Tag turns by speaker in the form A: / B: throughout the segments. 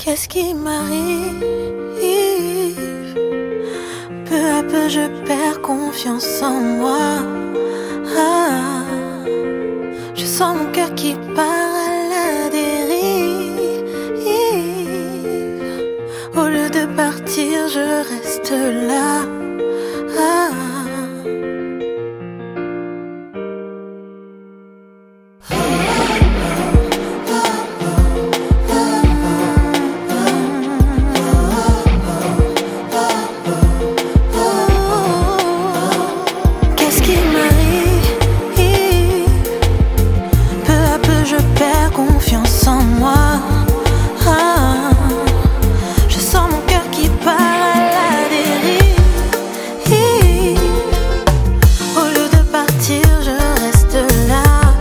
A: Qu'est-ce qui m'arrive? Peu à peu je perds confiance en moi. Je sens mon cœur qui part à la dérive. Au lieu de partir, je reste là. Qu'est-ce qui m'arrive? Peu à peu je perds confiance en moi. Je sens mon cœur qui part à la dérive. Au lieu de partir, je reste là.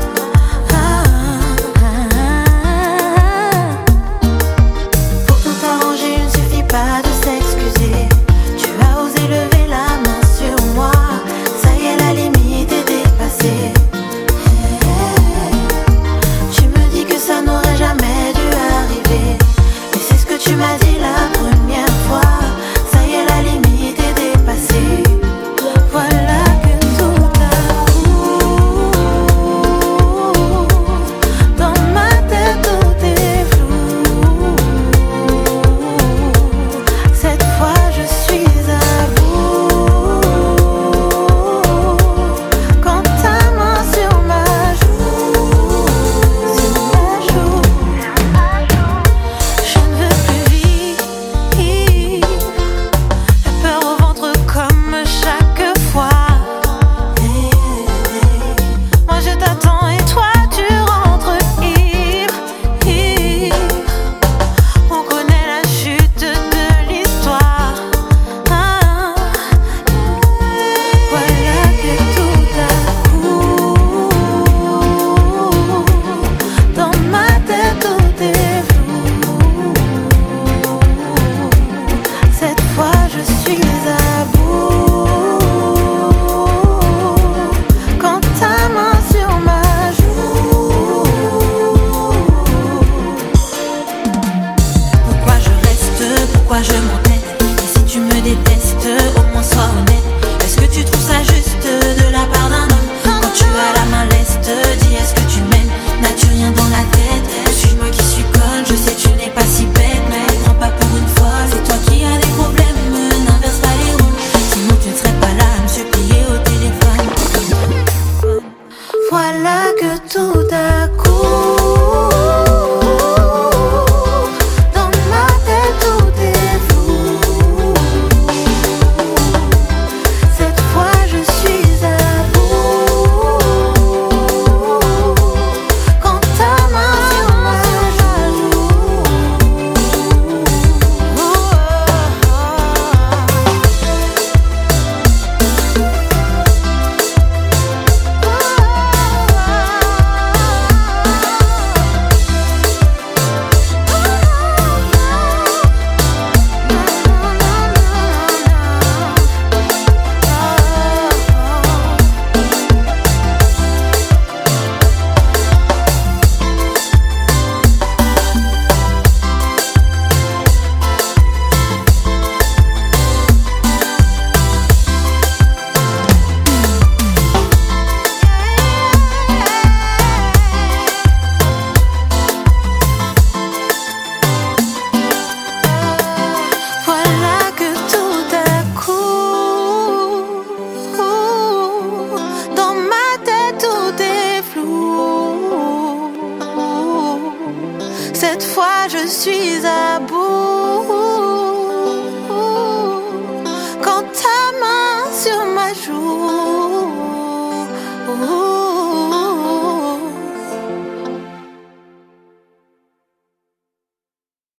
A: Pour tout arranger, il ne suffit pas de s'excuser. Tu as osé lever la main sur moi. Ça y est, la limite est dépassée. Tu me dis que ça n'aurait jamais dû arriver. Et c'est ce que tu m'as dit la première fois. Ça y est, la limite est dépassée. Voilà que tout à coup, dans ma tête tout est flou. Cette fois je suis à bout. Quand ta main sur ma joue, je ne veux plus vivre. La peur au ventre comme chaque fois. Moi je t'attends et toi tu rentres ivre. On connaît la chute de l'histoire. Voilà que tout à coup, dans ma tête tout est flou. Cette fois je suis à bout. Quand ta main sur ma joue. Pourquoi je reste? Pourquoi je m'entête? Et si tu me détestes, au moins sois honnête. Est-ce que tu trouves ça juste de la part d'un homme? Quand tu as la main leste, dis est-ce que tu m'aimes? N'as-tu rien dans la tête? Suis-je moi qui suis conne? Je sais tu n'es pas si bête, mais prends pas pour une folle. C'est toi qui as des problèmes, n'inverse pas les rôles. Sinon tu ne serais pas là à me supplier au téléphone. Voilà que tout à coup, dans ma tête tout est flou. Cette fois je suis à bout. Quand ta main sur ma joue. Voilà que tout à coup, dans ma tête tout est flou. Cette fois je suis à bout. Quand ta main sur ma joue.